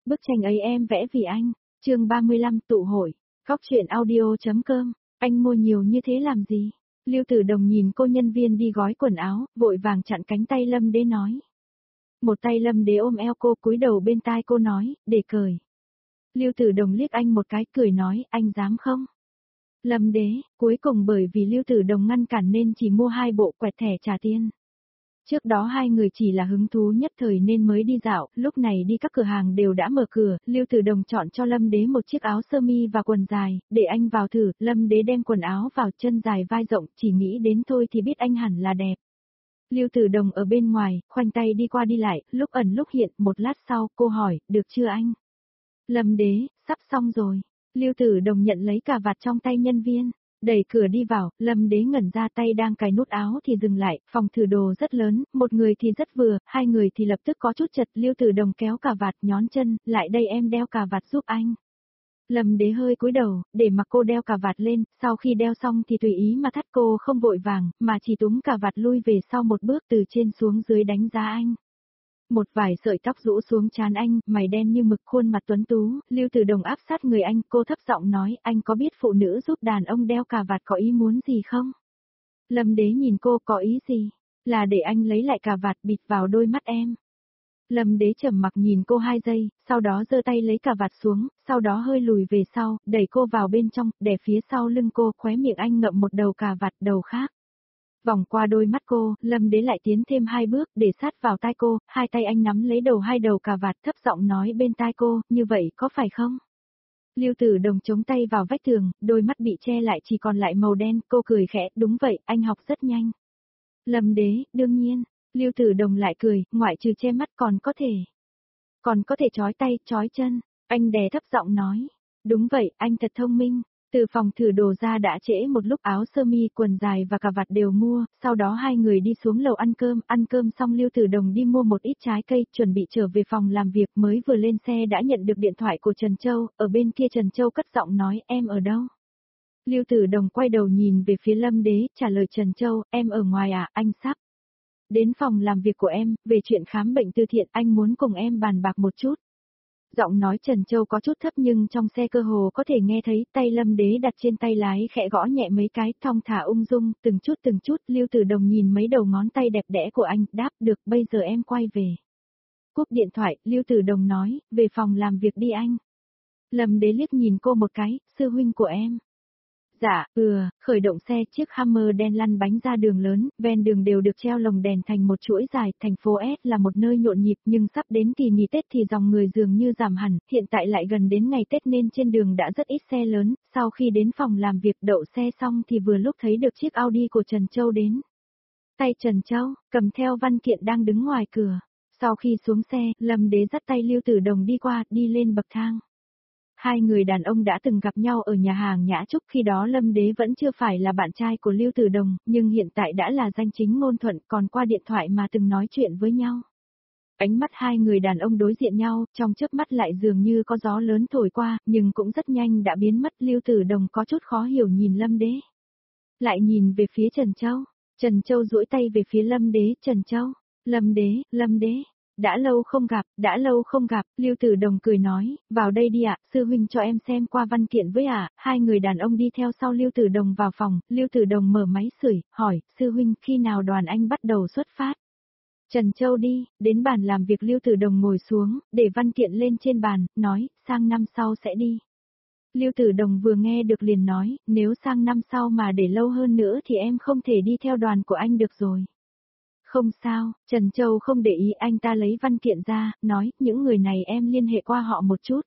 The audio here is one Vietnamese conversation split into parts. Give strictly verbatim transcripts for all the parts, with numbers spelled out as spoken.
Bức tranh ấy em vẽ vì anh. Chương ba mươi lăm tụ hội. Góc truyện audio.com. Anh mua nhiều như thế làm gì? Lưu Tử Đồng nhìn cô nhân viên đi gói quần áo, vội vàng chặn cánh tay Lâm Đế nói. Một tay Lâm Đế ôm eo cô, cúi đầu bên tai cô nói, để cởi. Lưu Tử Đồng liếc anh một cái, cười nói, anh dám không? Lâm Đế, cuối cùng bởi vì Lưu Tử Đồng ngăn cản nên chỉ mua hai bộ, quẹt thẻ trả tiền. Trước đó hai người chỉ là hứng thú nhất thời nên mới đi dạo, lúc này đi các cửa hàng đều đã mở cửa, Lưu Tử Đồng chọn cho Lâm Đế một chiếc áo sơ mi và quần dài, để anh vào thử, Lâm Đế đem quần áo vào, chân dài vai rộng, chỉ nghĩ đến thôi thì biết anh hẳn là đẹp. Lưu Tử Đồng ở bên ngoài, khoanh tay đi qua đi lại, lúc ẩn lúc hiện, một lát sau, cô hỏi, được chưa anh? Lâm Đế, sắp xong rồi. Lưu Tử Đồng nhận lấy cà vạt trong tay nhân viên. Đẩy cửa đi vào, Lâm Đế ngẩn ra, tay đang cài nút áo thì dừng lại, phòng thử đồ rất lớn, một người thì rất vừa, hai người thì lập tức có chút chật, Lưu Tử Đồng kéo cà vạt nhón chân, lại đây em đeo cà vạt giúp anh. Lâm Đế hơi cúi đầu, để mặc cô đeo cà vạt lên, sau khi đeo xong thì tùy ý mà thắt, cô không vội vàng, mà chỉ túm cà vạt lui về sau một bước, từ trên xuống dưới đánh giá anh. Một vài sợi tóc rũ xuống trán anh, mày đen như mực, khuôn mặt tuấn tú, Lưu Tử Đồng áp sát người anh, cô thấp giọng nói, anh có biết phụ nữ giúp đàn ông đeo cà vạt có ý muốn gì không? Lâm Đế nhìn cô, có ý gì? Là để anh lấy lại cà vạt bịt vào đôi mắt em. Lâm Đế trầm mặc nhìn cô hai giây, sau đó giơ tay lấy cà vạt xuống, sau đó hơi lùi về sau, đẩy cô vào bên trong, để phía sau lưng cô, khóe miệng anh ngậm một đầu cà vạt, đầu khác. Vòng qua đôi mắt cô, Lâm Đế lại tiến thêm hai bước, để sát vào tai cô, hai tay anh nắm lấy đầu hai đầu cà vạt, thấp giọng nói bên tai cô, như vậy có phải không? Lưu Tử Đồng chống tay vào vách tường, đôi mắt bị che lại chỉ còn lại màu đen, cô cười khẽ, đúng vậy, anh học rất nhanh. Lâm Đế, đương nhiên. Lưu Tử Đồng lại cười, ngoại trừ che mắt còn có thể. Còn có thể chói tay, chói chân. Anh đè thấp giọng nói. Đúng vậy, anh thật thông minh. Từ phòng thử đồ ra đã trễ một lúc, áo sơ mi, quần dài và cà vạt đều mua, sau đó hai người đi xuống lầu ăn cơm, ăn cơm xong Lưu Tử Đồng đi mua một ít trái cây, chuẩn bị trở về phòng làm việc, mới vừa lên xe đã nhận được điện thoại của Trần Châu, ở bên kia Trần Châu cất giọng nói, em ở đâu? Lưu Tử Đồng quay đầu nhìn về phía Lâm Đế, trả lời Trần Châu, em ở ngoài à, anh sắp đến phòng làm việc của em, về chuyện khám bệnh từ thiện, anh muốn cùng em bàn bạc một chút. Giọng nói Trần Châu có chút thấp nhưng trong xe cơ hồ có thể nghe thấy, tay Lâm Đế đặt trên tay lái khẽ gõ nhẹ mấy cái, thong thả ung dung, từng chút từng chút, Lưu Tử Đồng nhìn mấy đầu ngón tay đẹp đẽ của anh, đáp, được, bây giờ em quay về. Cúp điện thoại, Lưu Tử Đồng nói, về phòng làm việc đi anh. Lâm Đế liếc nhìn cô một cái, sư huynh của em. Dạ, ừ, khởi động xe, chiếc Hammer đen lăn bánh ra đường lớn, ven đường đều được treo lồng đèn thành một chuỗi dài, thành phố S là một nơi nhộn nhịp nhưng sắp đến kỳ nghỉ Tết thì dòng người dường như giảm hẳn, hiện tại lại gần đến ngày Tết nên trên đường đã rất ít xe lớn, sau khi đến phòng làm việc đậu xe xong thì vừa lúc thấy được chiếc Audi của Trần Châu đến. Tay Trần Châu, cầm theo văn kiện đang đứng ngoài cửa. Sau khi xuống xe, Lâm Đế dắt tay Lưu Tử Đồng đi qua, đi lên bậc thang. Hai người đàn ông đã từng gặp nhau ở nhà hàng Nhã Trúc, khi đó Lâm Đế vẫn chưa phải là bạn trai của Lưu Tử Đồng, nhưng hiện tại đã là danh chính ngôn thuận, còn qua điện thoại mà từng nói chuyện với nhau. Ánh mắt hai người đàn ông đối diện nhau, trong chớp mắt lại dường như có gió lớn thổi qua, nhưng cũng rất nhanh đã biến mất. Lưu Tử Đồng có chút khó hiểu nhìn Lâm Đế. Lại nhìn về phía Trần Châu, Trần Châu duỗi tay về phía Lâm Đế, Trần Châu, Lâm Đế, Lâm Đế. Đã lâu không gặp, đã lâu không gặp, Lưu Tử Đồng cười nói, vào đây đi ạ, sư huynh cho em xem qua văn kiện với ạ. Hai người đàn ông đi theo sau Lưu Tử Đồng vào phòng, Lưu Tử Đồng mở máy sưởi, hỏi, sư huynh, khi nào đoàn anh bắt đầu xuất phát? Trần Châu đi, đến bàn làm việc Lưu Tử Đồng ngồi xuống, để văn kiện lên trên bàn, nói, sang năm sau sẽ đi. Lưu Tử Đồng vừa nghe được liền nói, nếu sang năm sau mà để lâu hơn nữa thì em không thể đi theo đoàn của anh được rồi. Không sao, Trần Châu không để ý, anh ta lấy văn kiện ra, nói, những người này em liên hệ qua họ một chút.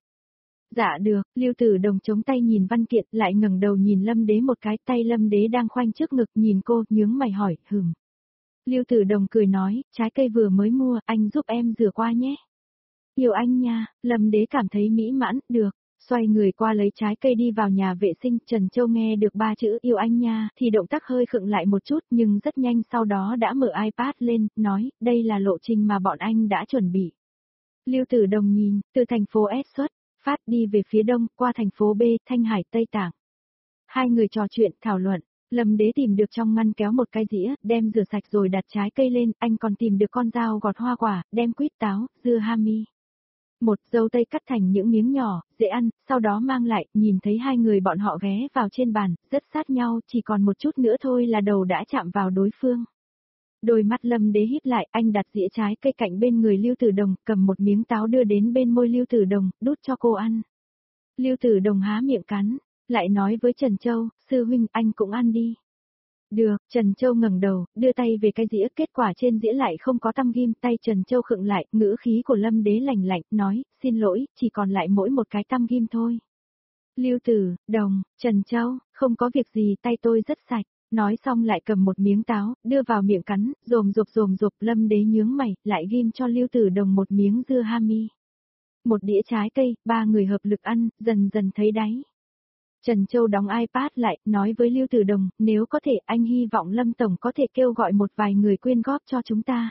Dạ được, Lưu Tử Đồng chống tay nhìn văn kiện, lại ngẩng đầu nhìn Lâm Đế một cái, tay Lâm Đế đang khoanh trước ngực nhìn cô, nhướng mày hỏi, hừm. Lưu Tử Đồng cười nói, trái cây vừa mới mua, anh giúp em rửa qua nhé. Yêu anh nha, Lâm Đế cảm thấy mỹ mãn, được. Xoay người qua lấy trái cây đi vào nhà vệ sinh, Trần Châu nghe được ba chữ yêu anh nha, thì động tác hơi khựng lại một chút nhưng rất nhanh sau đó đã mở iPad lên, nói, đây là lộ trình mà bọn anh đã chuẩn bị. Lưu Tử Đồng nhìn, từ thành phố S xuất, phát đi về phía đông, qua thành phố B, Thanh Hải, Tây Tạng. Hai người trò chuyện, thảo luận, Lâm Đế tìm được trong ngăn kéo một cái dĩa, đem rửa sạch rồi đặt trái cây lên, anh còn tìm được con dao gọt hoa quả, đem quýt, táo, dưa hami. Một dâu tây cắt thành những miếng nhỏ, dễ ăn, sau đó mang lại, nhìn thấy hai người bọn họ ghé vào trên bàn, rất sát nhau, chỉ còn một chút nữa thôi là đầu đã chạm vào đối phương. Đôi mắt Lâm Đế híp lại, anh đặt dĩa trái cây cạnh bên người Lưu Tử Đồng, cầm một miếng táo đưa đến bên môi Lưu Tử Đồng, đút cho cô ăn. Lưu Tử Đồng há miệng cắn, lại nói với Trần Châu, sư huynh anh cũng ăn đi. Được, Trần Châu ngẩng đầu, đưa tay về cái dĩa, kết quả trên dĩa lại không có tăm ghim, tay Trần Châu khựng lại, ngữ khí của Lâm Đế lạnh lạnh, nói, xin lỗi, chỉ còn lại mỗi một cái tăm ghim thôi. Lưu Tử Đồng, Trần Châu, không có việc gì, tay tôi rất sạch. Nói xong lại cầm một miếng táo, đưa vào miệng cắn, rồm rộp rồm rộp, Lâm Đế nhướng mày, lại ghim cho Lưu Tử Đồng một miếng dưa hami. Một đĩa trái cây, ba người hợp lực ăn, dần dần thấy đáy. Trần Châu đóng iPad lại, nói với Lưu Tử Đồng, nếu có thể anh hy vọng Lâm Tổng có thể kêu gọi một vài người quyên góp cho chúng ta.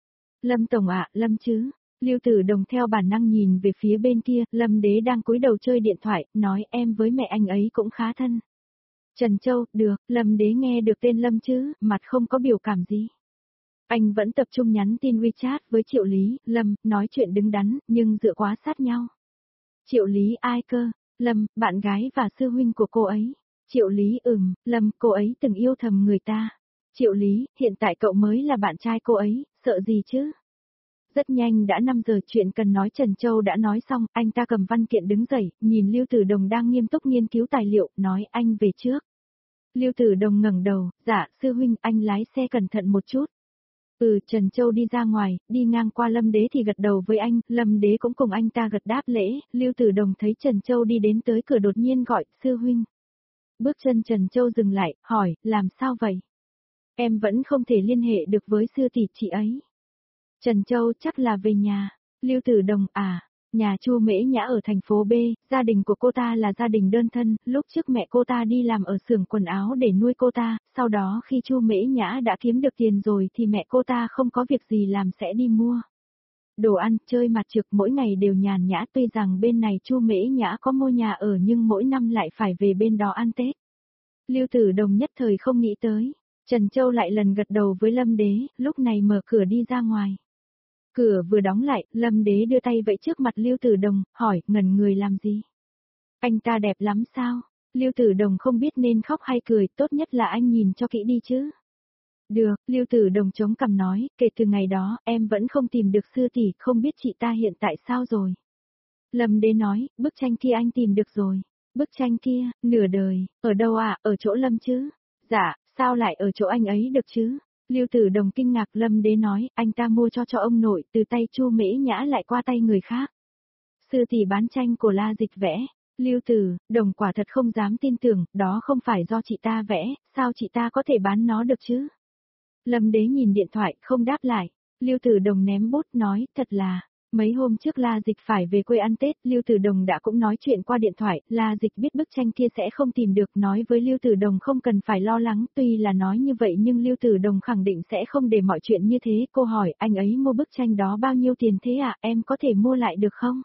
Lâm Tổng ạ, à, Lâm chứ. Lưu Tử Đồng theo bản năng nhìn về phía bên kia, Lâm Đế đang cúi đầu chơi điện thoại, nói em với mẹ anh ấy cũng khá thân. Trần Châu, được, Lâm Đế nghe được tên Lâm chứ, mặt không có biểu cảm gì. Anh vẫn tập trung nhắn tin WeChat với Triệu Lý, Lâm, nói chuyện đứng đắn, nhưng dựa quá sát nhau. Triệu Lý ai cơ? Lâm, bạn gái và sư huynh của cô ấy. Triệu Lý ừm, Lâm, cô ấy từng yêu thầm người ta. Triệu Lý, hiện tại cậu mới là bạn trai cô ấy, sợ gì chứ? Rất nhanh đã năm giờ, chuyện cần nói Trần Châu đã nói xong, anh ta cầm văn kiện đứng dậy, nhìn Lưu Tử Đồng đang nghiêm túc nghiên cứu tài liệu, nói anh về trước. Lưu Tử Đồng ngẩng đầu, dạ, sư huynh, anh lái xe cẩn thận một chút. Ừ, Trần Châu đi ra ngoài, đi ngang qua Lâm Đế thì gật đầu với anh, Lâm Đế cũng cùng anh ta gật đáp lễ, Lưu Tử Đồng thấy Trần Châu đi đến tới cửa đột nhiên gọi, sư huynh. Bước chân Trần Châu dừng lại, hỏi, làm sao vậy? Em vẫn không thể liên hệ được với sư tỷ chị ấy. Trần Châu chắc là về nhà. Lưu Tử Đồng à, nhà Chu Mễ Nhã ở thành phố B, gia đình của cô ta là gia đình đơn thân, lúc trước mẹ cô ta đi làm ở xưởng quần áo để nuôi cô ta, sau đó khi Chu Mễ Nhã đã kiếm được tiền rồi thì mẹ cô ta không có việc gì làm sẽ đi mua đồ ăn, chơi mặt trược, mỗi ngày đều nhàn nhã, tuy rằng bên này Chu Mễ Nhã có mua nhà ở nhưng mỗi năm lại phải về bên đó ăn Tết. Lưu Tử Đồng nhất thời không nghĩ tới. Trần Châu lại lần gật đầu với Lâm Đế, lúc này mở cửa đi ra ngoài. Cửa vừa đóng lại, Lâm Đế đưa tay vẫy trước mặt Lưu Tử Đồng, hỏi, ngẩn người làm gì? Anh ta đẹp lắm sao? Lưu Tử Đồng không biết nên khóc hay cười, tốt nhất là anh nhìn cho kỹ đi chứ. Được, Lưu Tử Đồng chống cằm nói, kể từ ngày đó, em vẫn không tìm được sư tỷ, không biết chị ta hiện tại sao rồi. Lâm Đế nói, bức tranh kia anh tìm được rồi. Bức tranh kia, nửa đời, ở đâu à, ở chỗ Lâm chứ? Dạ, sao lại ở chỗ anh ấy được chứ? Lưu Tử Đồng kinh ngạc, Lâm Đế nói, anh ta mua cho cho ông nội, từ tay Chu Mễ Nhã lại qua tay người khác. Sư tỷ bán tranh của La Dịch vẽ. Lưu Tử Đồng quả thật không dám tin tưởng, đó không phải do chị ta vẽ, sao chị ta có thể bán nó được chứ? Lâm Đế nhìn điện thoại, không đáp lại. Lưu Tử Đồng ném bút nói, thật là, mấy hôm trước La Dịch phải về quê ăn Tết, Lưu Tử Đồng đã cũng nói chuyện qua điện thoại, La Dịch biết bức tranh kia sẽ không tìm được, nói với Lưu Tử Đồng không cần phải lo lắng, tuy là nói như vậy nhưng Lưu Tử Đồng khẳng định sẽ không để mọi chuyện như thế, cô hỏi, anh ấy mua bức tranh đó bao nhiêu tiền thế à, em có thể mua lại được không?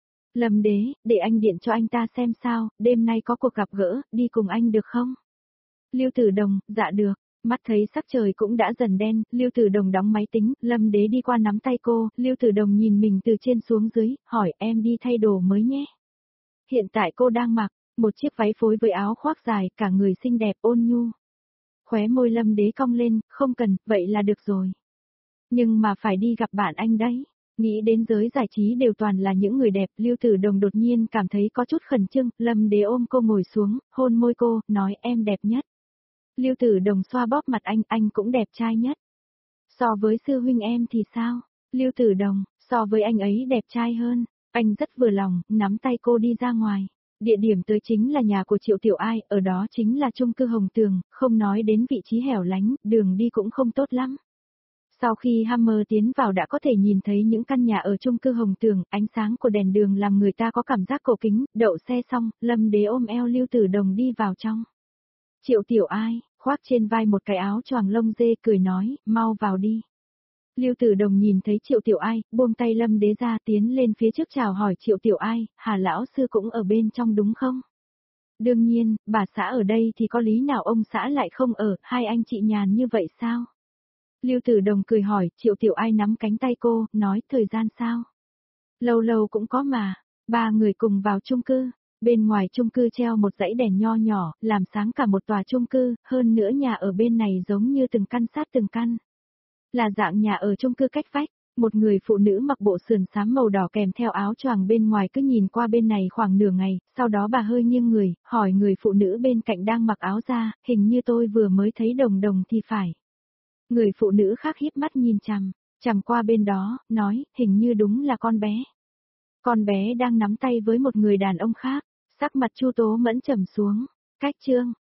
Lâm Đế, để anh điện cho anh ta xem sao, đêm nay có cuộc gặp gỡ, đi cùng anh được không? Lưu Tử Đồng, dạ được. Mắt thấy sắc trời cũng đã dần đen, Lưu Tử Đồng đóng máy tính, Lâm Đế đi qua nắm tay cô, Lưu Tử Đồng nhìn mình từ trên xuống dưới, hỏi em đi thay đồ mới nhé. Hiện tại cô đang mặc một chiếc váy phối với áo khoác dài, cả người xinh đẹp ôn nhu. Khóe môi Lâm Đế cong lên, không cần, vậy là được rồi. Nhưng mà phải đi gặp bạn anh đấy. Nghĩ đến giới giải trí đều toàn là những người đẹp, Lưu Tử Đồng đột nhiên cảm thấy có chút khẩn trương, Lâm Đế ôm cô ngồi xuống, hôn môi cô, nói em đẹp nhất. Lưu Tử Đồng xoa bóp mặt anh, anh cũng đẹp trai nhất. So với sư huynh em thì sao? Lưu Tử Đồng, so với anh ấy đẹp trai hơn. Anh rất vừa lòng, nắm tay cô đi ra ngoài. Địa điểm tới chính là nhà của Triệu Tiểu Ai, ở đó chính là chung cư Hồng Tường, không nói đến vị trí hẻo lánh, đường đi cũng không tốt lắm. Sau khi Hammer tiến vào đã có thể nhìn thấy những căn nhà ở chung cư Hồng Tường, ánh sáng của đèn đường làm người ta có cảm giác cổ kính, đậu xe xong, Lâm Đế ôm eo Lưu Tử Đồng đi vào trong. Triệu Tiểu Ai, khoác trên vai một cái áo choàng lông dê cười nói, mau vào đi. Lưu Tử Đồng nhìn thấy Triệu Tiểu Ai, buông tay Lâm Đế ra tiến lên phía trước chào hỏi Triệu Tiểu Ai, Hà lão sư cũng ở bên trong đúng không? Đương nhiên, bà xã ở đây thì có lý nào ông xã lại không ở, hai anh chị nhàn như vậy sao? Lưu Tử Đồng cười hỏi, Triệu Tiểu Ai nắm cánh tay cô, nói thời gian sao? Lâu lâu cũng có mà. Ba người cùng vào chung cư. Bên ngoài chung cư treo một dãy đèn nho nhỏ, làm sáng cả một tòa chung cư, hơn nữa nhà ở bên này giống như từng căn sát từng căn. Là dạng nhà ở chung cư cách vách, một người phụ nữ mặc bộ sườn xám màu đỏ kèm theo áo choàng bên ngoài cứ nhìn qua bên này khoảng nửa ngày, sau đó bà hơi nghiêng người, hỏi người phụ nữ bên cạnh đang mặc áo da, hình như tôi vừa mới thấy Đồng Đồng thì phải. Người phụ nữ khác híp mắt nhìn chằm, chằm qua bên đó, nói, hình như đúng là con bé. Con bé đang nắm tay với một người đàn ông khác, sắc mặt Chu Tố Mẫn trầm xuống, cách chương.